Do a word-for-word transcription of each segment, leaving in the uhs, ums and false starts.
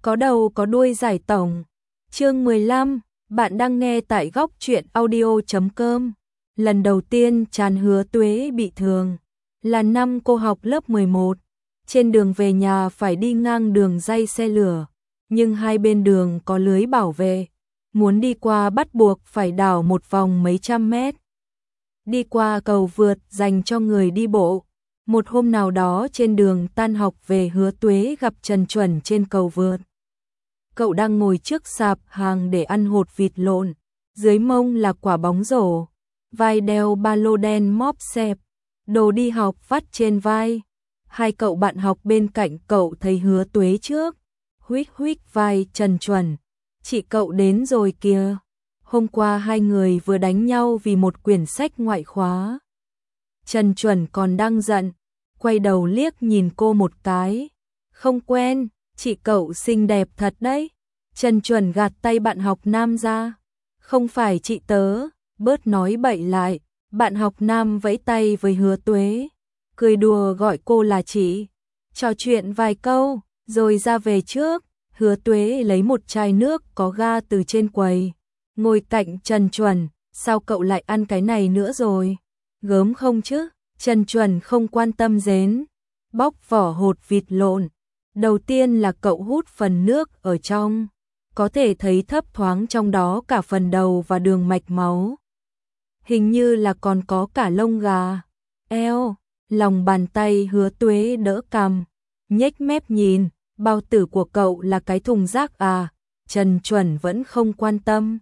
Có đầu có đuôi giải tổng. Chương mười lăm, bạn đang nghe tại góc truyện audio chấm com. Lần đầu tiên Tràn Hứa Tuế bị thương là năm cô học lớp mười một. Trên đường về nhà phải đi ngang đường ray xe lửa, nhưng hai bên đường có lưới bảo vệ. Muốn đi qua bắt buộc phải đảo một vòng mấy trăm mét. Đi qua cầu vượt dành cho người đi bộ. Một hôm nào đó trên đường tan học về, Hứa Tuế gặp Trần Chuẩn trên cầu vượt. Cậu đang ngồi trước sạp hàng để ăn hột vịt lộn, dưới mông là quả bóng rổ, vai đeo ba lô đen móp xẹp, đồ đi học vắt trên vai. Hai cậu bạn học bên cạnh cậu thấy Hứa Tuế trước, huých huých vai Trần Chuẩn. Chị cậu đến rồi kìa. Hôm qua hai người vừa đánh nhau vì một quyển sách ngoại khóa. Trần Chuẩn còn đang giận, quay đầu liếc nhìn cô một cái. Không quen, chị cậu xinh đẹp thật đấy. Trần Chuẩn gạt tay bạn học nam ra. Không phải chị tớ, bớt nói bậy lại. Bạn học nam vẫy tay với Hứa Tuế, cười đùa gọi cô là chị. Trò chuyện vài câu, rồi ra về trước. Hứa Tuế lấy một chai nước có ga từ trên quầy, ngồi cạnh Trần Chuẩn. Sao cậu lại ăn cái này nữa rồi? Gớm không chứ? Trần Chuẩn không quan tâm dến, bóc vỏ hột vịt lộn. Đầu tiên là cậu hút phần nước ở trong, có thể thấy thấp thoáng trong đó cả phần đầu và đường mạch máu. Hình như là còn có cả lông gà. Eo, lòng bàn tay Hứa Tuế đỡ cằm, nhếch mép nhìn. Bao tử của cậu là cái thùng rác à? Trần Chuẩn vẫn không quan tâm.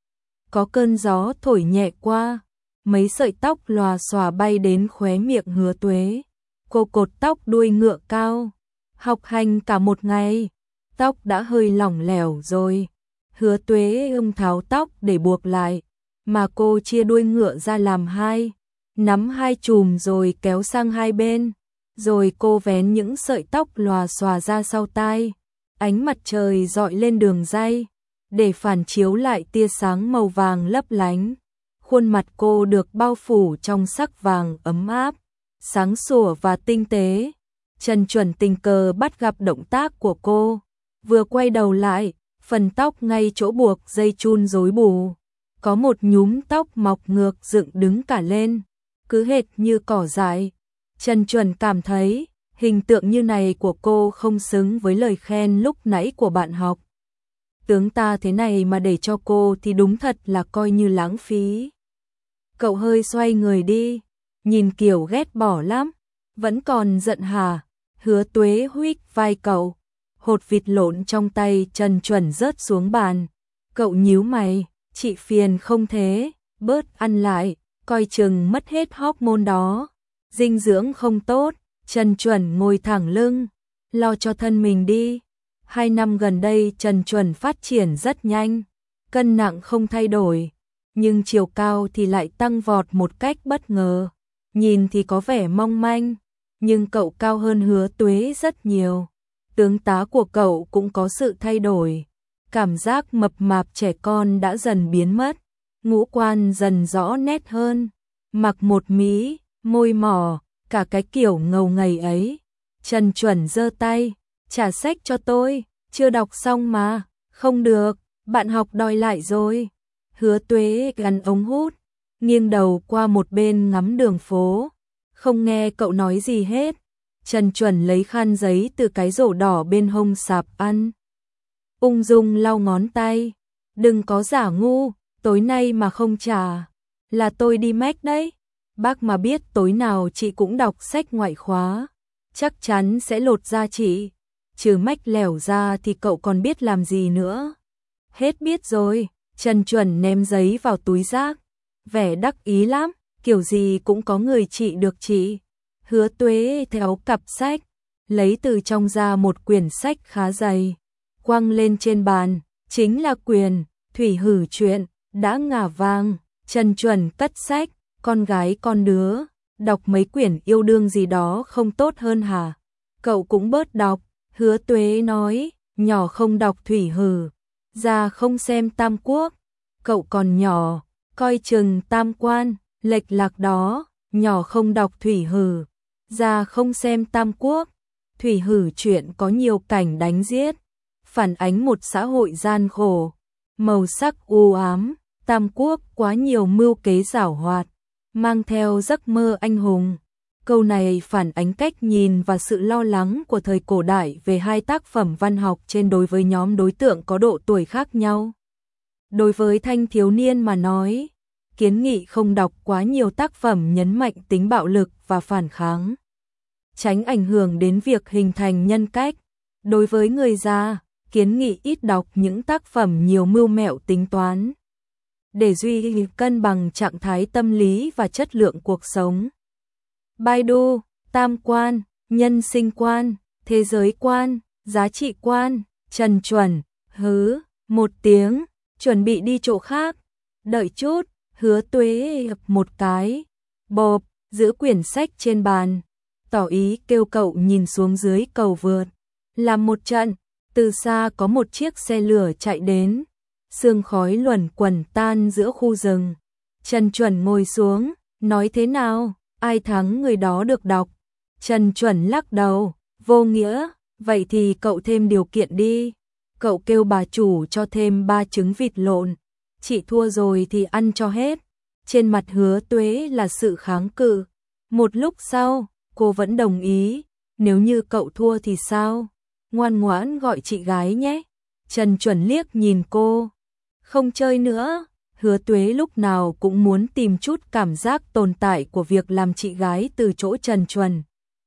Có cơn gió thổi nhẹ qua, mấy sợi tóc lòa xòa bay đến khóe miệng Hứa Tuế. Cô cột tóc đuôi ngựa cao, học hành cả một ngày, tóc đã hơi lỏng lẻo rồi. Hứa Tuế ưng tháo tóc để buộc lại, mà cô chia đuôi ngựa ra làm hai, nắm hai chùm rồi kéo sang hai bên. Rồi cô vén những sợi tóc lòa xòa ra sau tai. Ánh mặt trời dọi lên đường ray, để phản chiếu lại tia sáng màu vàng lấp lánh. Khuôn mặt cô được bao phủ trong sắc vàng ấm áp, sáng sủa và tinh tế. Trần Chuẩn tình cờ bắt gặp động tác của cô, vừa quay đầu lại, phần tóc ngay chỗ buộc dây chun rối bù, có một nhúm tóc mọc ngược dựng đứng cả lên, cứ hệt như cỏ dại. Trần Chuẩn cảm thấy hình tượng như này của cô không xứng với lời khen lúc nãy của bạn học. Tướng ta thế này mà để cho cô thì đúng thật là coi như lãng phí. Cậu hơi xoay người đi, nhìn kiểu ghét bỏ lắm. Vẫn còn giận hả? Hứa Tuế huých vai cậu. Hột vịt lộn trong tay Trần Chuẩn rớt xuống bàn. Cậu nhíu mày, chị phiền không thế, bớt ăn lại, coi chừng mất hết hormone đó. Dinh dưỡng không tốt. Trần Chuẩn ngồi thẳng lưng, lo cho thân mình đi. Hai năm gần đây Trần Chuẩn phát triển rất nhanh, cân nặng không thay đổi, nhưng chiều cao thì lại tăng vọt một cách bất ngờ. Nhìn thì có vẻ mong manh, nhưng cậu cao hơn Hứa Tuế rất nhiều. Tướng tá của cậu cũng có sự thay đổi, cảm giác mập mạp trẻ con đã dần biến mất, ngũ quan dần rõ nét hơn, mặc một mí, môi mỏ, cả cái kiểu ngầu ngầy ấy. Trần Chuẩn giơ tay, trả sách cho tôi, chưa đọc xong mà. Không được, bạn học đòi lại rồi. Hứa Tuế gắn ống hút, nghiêng đầu qua một bên ngắm đường phố, không nghe cậu nói gì hết. Trần Chuẩn lấy khăn giấy từ cái rổ đỏ bên hông sạp ăn, ung dung lau ngón tay. Đừng có giả ngu, tối nay mà không trả là tôi đi Mac đấy. Bác mà biết tối nào chị cũng đọc sách ngoại khóa, chắc chắn sẽ lột da chị. Trừ mách lẻo ra thì cậu còn biết làm gì nữa. Hết biết rồi. Trần Chuẩn ném giấy vào túi rác, vẻ đắc ý lắm, kiểu gì cũng có người trị được chị. Hứa Tuế theo cặp sách, lấy từ trong ra một quyển sách khá dày, quăng lên trên bàn. Chính là quyển Thủy Hử Truyện đã ngả vàng. Trần Chuẩn cất sách. Con gái con đứa, đọc mấy quyển yêu đương gì đó không tốt hơn hả? Cậu cũng bớt đọc. Hứa Tuế nói, nhỏ không đọc Thủy Hử, già không xem Tam Quốc. Cậu còn nhỏ, coi chừng tam quan, lệch lạc đó. Nhỏ không đọc Thủy Hử, già không xem Tam Quốc. Thủy Hử Truyện có nhiều cảnh đánh giết, phản ánh một xã hội gian khổ, màu sắc u ám, Tam Quốc quá nhiều mưu kế giảo hoạt, mang theo giấc mơ anh hùng. Câu này phản ánh cách nhìn và sự lo lắng của thời cổ đại về hai tác phẩm văn học trên đối với nhóm đối tượng có độ tuổi khác nhau. Đối với thanh thiếu niên mà nói, kiến nghị không đọc quá nhiều tác phẩm nhấn mạnh tính bạo lực và phản kháng, tránh ảnh hưởng đến việc hình thành nhân cách. Đối với người già, kiến nghị ít đọc những tác phẩm nhiều mưu mẹo tính toán, để duy cân bằng trạng thái tâm lý và chất lượng cuộc sống. Baidu, tam quan, nhân sinh quan, thế giới quan, giá trị quan, Trần Chuẩn, hứ, một tiếng, chuẩn bị đi chỗ khác, đợi chút, Hứa Tuế một cái, bộp, giữ quyển sách trên bàn, tỏ ý kêu cậu nhìn xuống dưới cầu vượt. Làm một trận, từ xa có một chiếc xe lửa chạy đến, sương khói luẩn quẩn tan giữa khu rừng. Trần Chuẩn ngồi xuống, nói thế nào, ai thắng người đó được đọc. Trần Chuẩn lắc đầu, vô nghĩa, vậy thì cậu thêm điều kiện đi. Cậu kêu bà chủ cho thêm ba trứng vịt lộn, chị thua rồi thì ăn cho hết. Trên mặt Hứa Tuế là sự kháng cự. Một lúc sau, cô vẫn đồng ý, nếu như cậu thua thì sao? Ngoan ngoãn gọi chị gái nhé. Trần Chuẩn liếc nhìn cô, không chơi nữa. Hứa Tuế lúc nào cũng muốn tìm chút cảm giác tồn tại của việc làm chị gái từ chỗ Trần Chuẩn.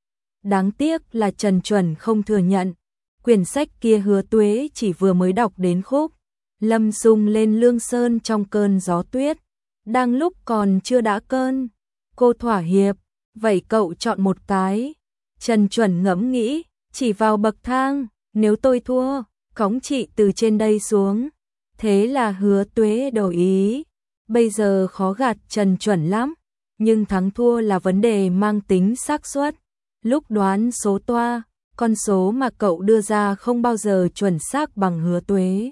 Đáng tiếc là Trần Chuẩn không thừa nhận. Quyển sách kia Hứa Tuế chỉ vừa mới đọc đến khúc Lâm Sung lên Lương Sơn trong cơn gió tuyết. Đang lúc còn chưa đã cơn, cô thỏa hiệp, vậy cậu chọn một cái. Trần Chuẩn ngẫm nghĩ, chỉ vào bậc thang, nếu tôi thua, cõng chị từ trên đây xuống. Thế là Hứa Tuế đồng ý. Bây giờ khó gạt Trần Chuẩn lắm, nhưng thắng thua là vấn đề mang tính xác suất. Lúc đoán số toa, con số mà cậu đưa ra không bao giờ chuẩn xác bằng Hứa Tuế.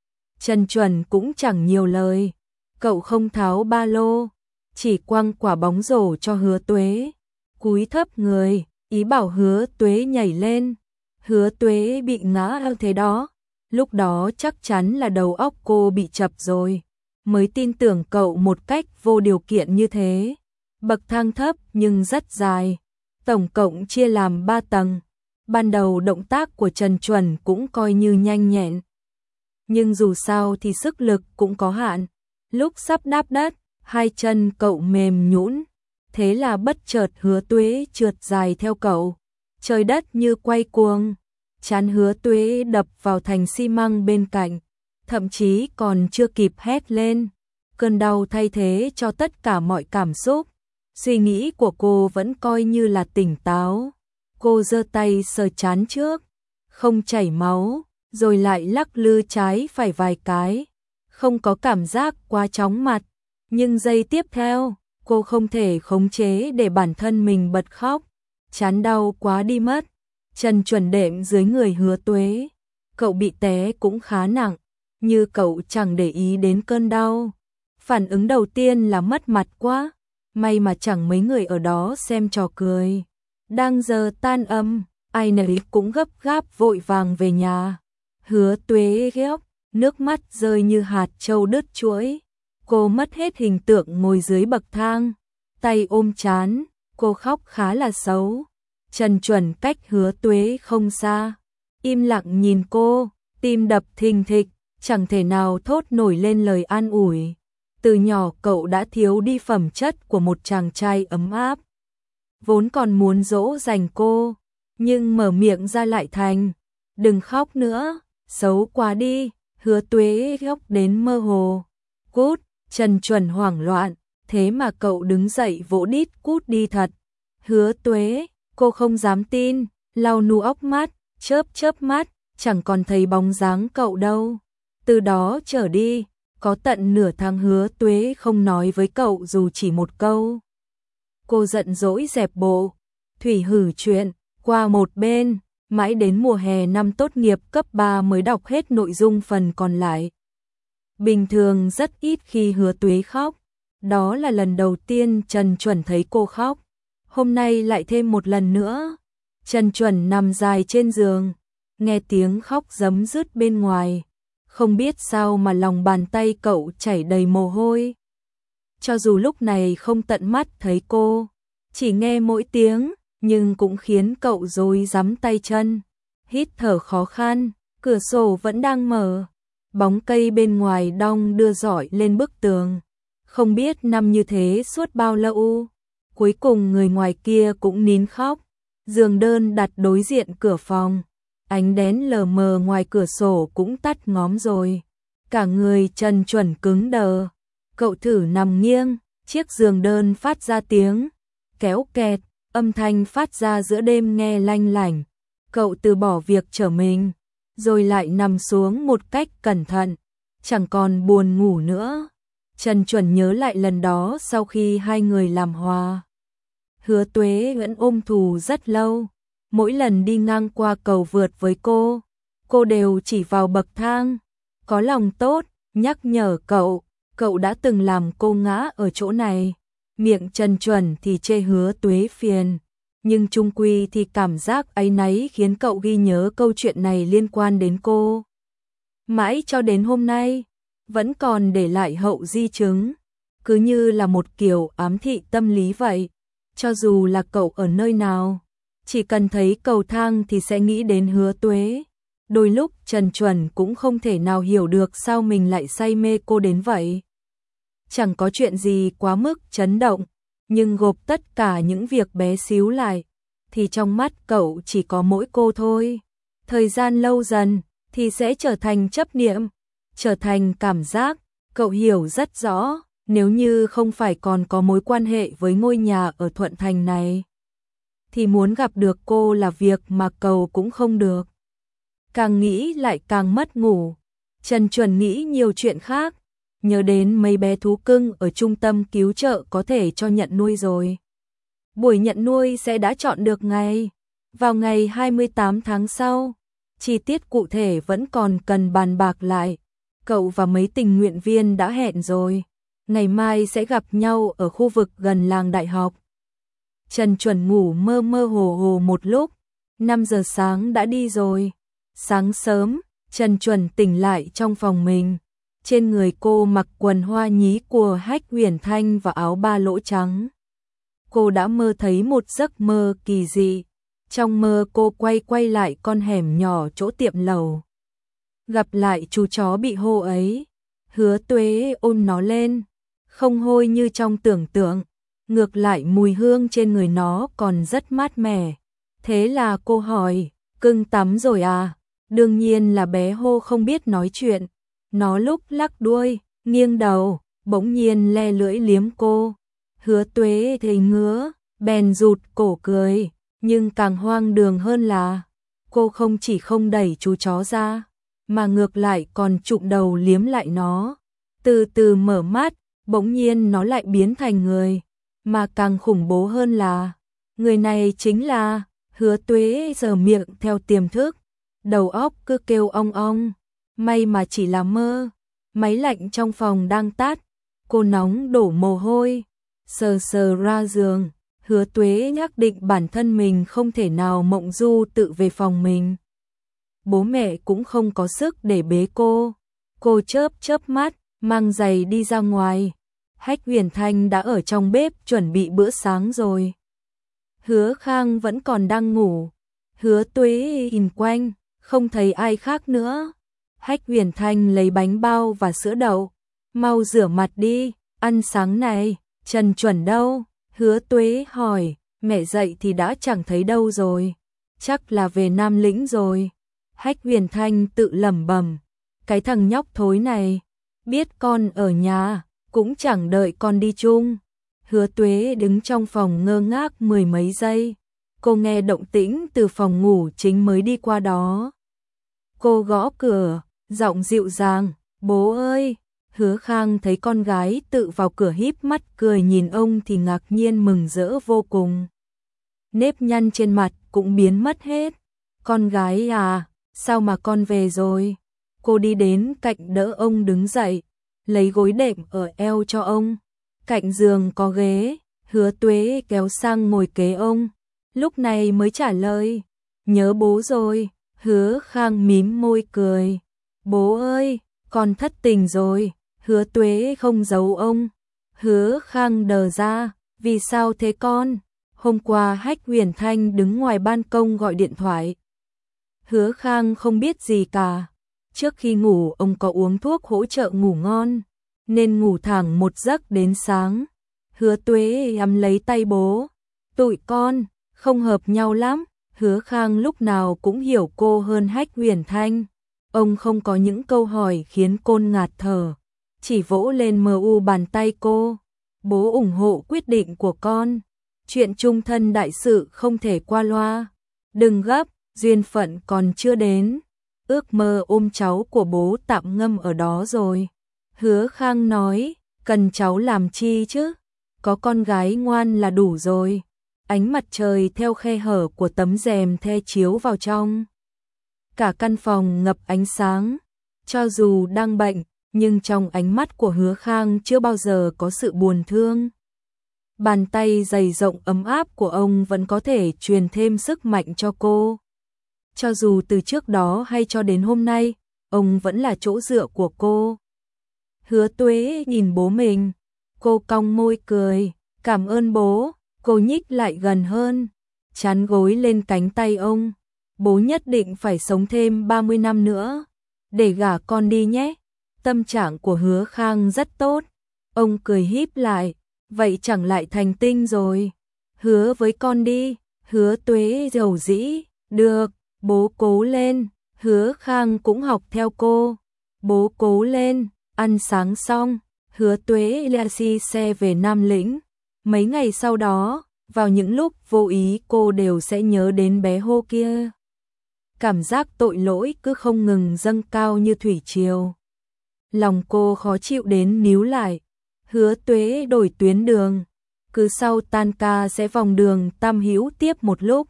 Trần Chuẩn cũng chẳng nhiều lời, cậu không tháo ba lô, chỉ quăng quả bóng rổ cho Hứa Tuế, cúi thấp người, ý bảo Hứa Tuế nhảy lên. Hứa Tuế bị ngã thế đó, lúc đó chắc chắn là đầu óc cô bị chập rồi, mới tin tưởng cậu một cách vô điều kiện như thế. Bậc thang thấp nhưng rất dài, tổng cộng chia làm ba tầng. Ban đầu động tác của Trần Chuẩn cũng coi như nhanh nhẹn, nhưng dù sao thì sức lực cũng có hạn. Lúc sắp đáp đất, hai chân cậu mềm nhũn, thế là bất chợt Hứa Tuế trượt dài theo cậu. Trời đất như quay cuồng, trán Hứa Tuế đập vào thành xi măng bên cạnh, thậm chí còn chưa kịp hét lên. Cơn đau thay thế cho tất cả mọi cảm xúc. Suy nghĩ của cô vẫn coi như là tỉnh táo. Cô giơ tay sờ trán trước, không chảy máu, rồi lại lắc lư trái phải vài cái, không có cảm giác quá chóng mặt. Nhưng giây tiếp theo, cô không thể khống chế để bản thân mình bật khóc, chán đau quá đi mất. Trần Chuẩn đệm dưới người Hứa Tuế, cậu bị té cũng khá nặng, như cậu chẳng để ý đến cơn đau. Phản ứng đầu tiên là mất mặt quá, may mà chẳng mấy người ở đó xem trò cười. Đang giờ tan âm, ai nấy cũng gấp gáp vội vàng về nhà. Hứa Tuế khóc, nước mắt rơi như hạt châu đứt chuỗi. Cô mất hết hình tượng ngồi dưới bậc thang, tay ôm trán, cô khóc khá là xấu. Trần Chuẩn cách Hứa Tuế không xa, im lặng nhìn cô, tim đập thình thịch, chẳng thể nào thốt nổi lên lời an ủi. Từ nhỏ cậu đã thiếu đi phẩm chất của một chàng trai ấm áp, vốn còn muốn dỗ dành cô, nhưng mở miệng ra lại thành, đừng khóc nữa, xấu quá đi. Hứa Tuế khóc đến mơ hồ. Cút. Trần Chuẩn hoảng loạn, thế mà cậu đứng dậy vỗ đít cút đi thật. Hứa Tuế, cô không dám tin, lau nu ốc mắt, chớp chớp mắt, chẳng còn thấy bóng dáng cậu đâu. Từ đó trở đi, có tận nửa tháng Hứa Tuế không nói với cậu dù chỉ một câu. Cô giận dỗi dẹp bộ, thủy hử chuyện, qua một bên, mãi đến mùa hè năm tốt nghiệp cấp ba mới đọc hết nội dung phần còn lại. Bình thường rất ít khi Hứa Tuế khóc, đó là lần đầu tiên Trần Chuẩn thấy cô khóc. Hôm nay lại thêm một lần nữa. Trần Chuẩn nằm dài trên giường, nghe tiếng khóc giấm dứt bên ngoài. Không biết sao mà lòng bàn tay cậu chảy đầy mồ hôi. Cho dù lúc này không tận mắt thấy cô, chỉ nghe mỗi tiếng, nhưng cũng khiến cậu rối rắm tay chân. Hít thở khó khăn, cửa sổ vẫn đang mở. Bóng cây bên ngoài đong đưa rọi lên bức tường. Không biết nằm như thế suốt bao lâu. Cuối cùng người ngoài kia cũng nín khóc. Giường đơn đặt đối diện cửa phòng. Ánh đèn lờ mờ ngoài cửa sổ cũng tắt ngóm rồi. Cả người trần truẩn cứng đờ. Cậu thử nằm nghiêng, chiếc giường đơn phát ra tiếng kéo kẹt, âm thanh phát ra giữa đêm nghe lanh lảnh. Cậu từ bỏ việc trở mình, rồi lại nằm xuống một cách cẩn thận, chẳng còn buồn ngủ nữa. Trần Chuẩn nhớ lại lần đó sau khi hai người làm hòa. Hứa Tuế vẫn ôm thù rất lâu, mỗi lần đi ngang qua cầu vượt với cô, cô đều chỉ vào bậc thang, có lòng tốt, nhắc nhở cậu, cậu đã từng làm cô ngã ở chỗ này. Miệng Trần Chuẩn thì chê Hứa Tuế phiền, nhưng chung quy thì cảm giác áy náy khiến cậu ghi nhớ câu chuyện này liên quan đến cô. Mãi cho đến hôm nay, vẫn còn để lại hậu di chứng, cứ như là một kiểu ám thị tâm lý vậy. Cho dù là cậu ở nơi nào, chỉ cần thấy cầu thang thì sẽ nghĩ đến Hứa Tuế. Đôi lúc Trần Chuẩn cũng không thể nào hiểu được sao mình lại say mê cô đến vậy. Chẳng có chuyện gì quá mức chấn động, nhưng gộp tất cả những việc bé xíu lại, thì trong mắt cậu chỉ có mỗi cô thôi. Thời gian lâu dần thì sẽ trở thành chấp niệm, trở thành cảm giác. Cậu hiểu rất rõ, nếu như không phải còn có mối quan hệ với ngôi nhà ở Thuận Thành này, thì muốn gặp được cô là việc mà cầu cũng không được. Càng nghĩ lại càng mất ngủ. Trần Chuẩn nghĩ nhiều chuyện khác, nhớ đến mấy bé thú cưng ở trung tâm cứu trợ có thể cho nhận nuôi rồi. Buổi nhận nuôi sẽ đã chọn được ngày, vào ngày hai mươi tám tháng sau. Chi tiết cụ thể vẫn còn cần bàn bạc lại. Cậu và mấy tình nguyện viên đã hẹn rồi, ngày mai sẽ gặp nhau ở khu vực gần làng đại học. Trần Chuẩn ngủ mơ mơ hồ hồ một lúc, năm giờ sáng đã đi rồi. Sáng sớm, Trần Chuẩn tỉnh lại trong phòng mình. Trên người cô mặc quần hoa nhí của Hách Huyền Thanh và áo ba lỗ trắng. Cô đã mơ thấy một giấc mơ kỳ dị. Trong mơ cô quay quay lại con hẻm nhỏ chỗ tiệm lẩu. Gặp lại chú chó bị hô ấy. Hứa Tuế ôm nó lên. Không hôi như trong tưởng tượng. Ngược lại mùi hương trên người nó còn rất mát mẻ. Thế là cô hỏi, cưng tắm rồi à? Đương nhiên là bé hô không biết nói chuyện. Nó lúc lắc đuôi, nghiêng đầu, bỗng nhiên le lưỡi liếm cô. Hứa Tuế thấy ngứa, bèn rụt cổ cười. Nhưng càng hoang đường hơn là cô không chỉ không đẩy chú chó ra, mà ngược lại còn chụm đầu liếm lại nó. Từ từ mở mắt, bỗng nhiên nó lại biến thành người. Mà càng khủng bố hơn là người này chính là Hứa Tuế. Giờ miệng theo tiềm thức, đầu óc cứ kêu ong ong. May mà chỉ là mơ. Máy lạnh trong phòng đang tắt, cô nóng đổ mồ hôi, sờ sờ ra giường. Hứa Tuế nhắc định bản thân mình không thể nào mộng du tự về phòng mình. Bố mẹ cũng không có sức để bế cô. Cô chớp chớp mắt, mang giày đi ra ngoài. Hách Huyền Thanh đã ở trong bếp chuẩn bị bữa sáng rồi. Hứa Khang vẫn còn đang ngủ. Hứa Tuế nhìn quanh, không thấy ai khác nữa. Hách Huyền Thanh lấy bánh bao và sữa đậu. Mau rửa mặt đi, ăn sáng này. Trần Chuẩn đâu? Hứa Tuế hỏi. Mẹ dậy thì đã chẳng thấy đâu rồi. Chắc là về Nam Lĩnh rồi. Hách Huyền Thanh tự lẩm bẩm. Cái thằng nhóc thối này, biết con ở nhà, cũng chẳng đợi con đi chung. Hứa Tuế đứng trong phòng ngơ ngác mười mấy giây. Cô nghe động tĩnh từ phòng ngủ chính mới đi qua đó. Cô gõ cửa, giọng dịu dàng, bố ơi. Hứa Khang thấy con gái tự vào cửa híp mắt cười nhìn ông thì ngạc nhiên mừng rỡ vô cùng. Nếp nhăn trên mặt cũng biến mất hết. Con gái à, sao mà con về rồi? Cô đi đến cạnh đỡ ông đứng dậy, lấy gối đệm ở eo cho ông. Cạnh giường có ghế, Hứa Tuế kéo sang ngồi kế ông. Lúc này mới trả lời, nhớ bố rồi. Hứa Khang mím môi cười. Bố ơi, con thất tình rồi. Hứa Tuế không giấu ông. Hứa Khang đờ ra. Vì sao thế con? Hôm qua Hách Huyền Thanh đứng ngoài ban công gọi điện thoại. Hứa Khang không biết gì cả. Trước khi ngủ ông có uống thuốc hỗ trợ ngủ ngon, nên ngủ thẳng một giấc đến sáng. Hứa Tuế ấm lấy tay bố. Tụi con, không hợp nhau lắm. Hứa Khang lúc nào cũng hiểu cô hơn Hách Huyền Thanh. Ông không có những câu hỏi khiến cô ngạt thở, chỉ vỗ lên mờ u bàn tay cô. Bố ủng hộ quyết định của con. Chuyện chung thân đại sự không thể qua loa. Đừng gấp, duyên phận còn chưa đến. Ước mơ ôm cháu của bố tạm ngâm ở đó rồi. Hứa Khang nói, cần cháu làm chi chứ? Có con gái ngoan là đủ rồi. Ánh mặt trời theo khe hở của tấm rèm the chiếu vào trong. Cả căn phòng ngập ánh sáng. Cho dù đang bệnh, nhưng trong ánh mắt của Hứa Khang chưa bao giờ có sự buồn thương. Bàn tay dày rộng ấm áp của ông vẫn có thể truyền thêm sức mạnh cho cô. Cho dù từ trước đó hay cho đến hôm nay, ông vẫn là chỗ dựa của cô. Hứa Tuế nhìn bố mình, cô cong môi cười, cảm ơn bố. Cô nhích lại gần hơn, chán gối lên cánh tay ông. Bố nhất định phải sống thêm ba mươi năm nữa, để gả con đi nhé. Tâm trạng của Hứa Khang rất tốt. Ông cười híp lại, vậy chẳng lại thành tinh rồi. Hứa với con đi. Hứa Tuế dầu dĩ, được, bố cố lên. Hứa Khang cũng học theo cô. Bố cố lên. Ăn sáng xong, Hứa Tuế leo xe về Nam Lĩnh. Mấy ngày sau đó, vào những lúc vô ý cô đều sẽ nhớ đến bé Hô kia. Cảm giác tội lỗi cứ không ngừng dâng cao như thủy triều. Lòng cô khó chịu đến níu lại. Hứa Tuế đổi tuyến đường. Cứ sau tan ca sẽ vòng đường Tam Hữu tiếp một lúc.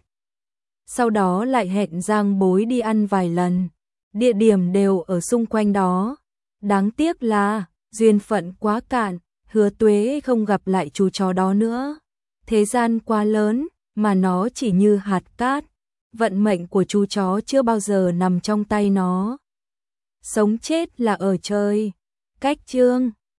Sau đó lại hẹn Giang Bối đi ăn vài lần. Địa điểm đều ở xung quanh đó. Đáng tiếc là duyên phận quá cạn. Hứa Tuế không gặp lại chú chó đó nữa. Thế gian quá lớn, mà nó chỉ như hạt cát. Vận mệnh của chú chó chưa bao giờ nằm trong tay nó. Sống chết là ở trời. Cách chương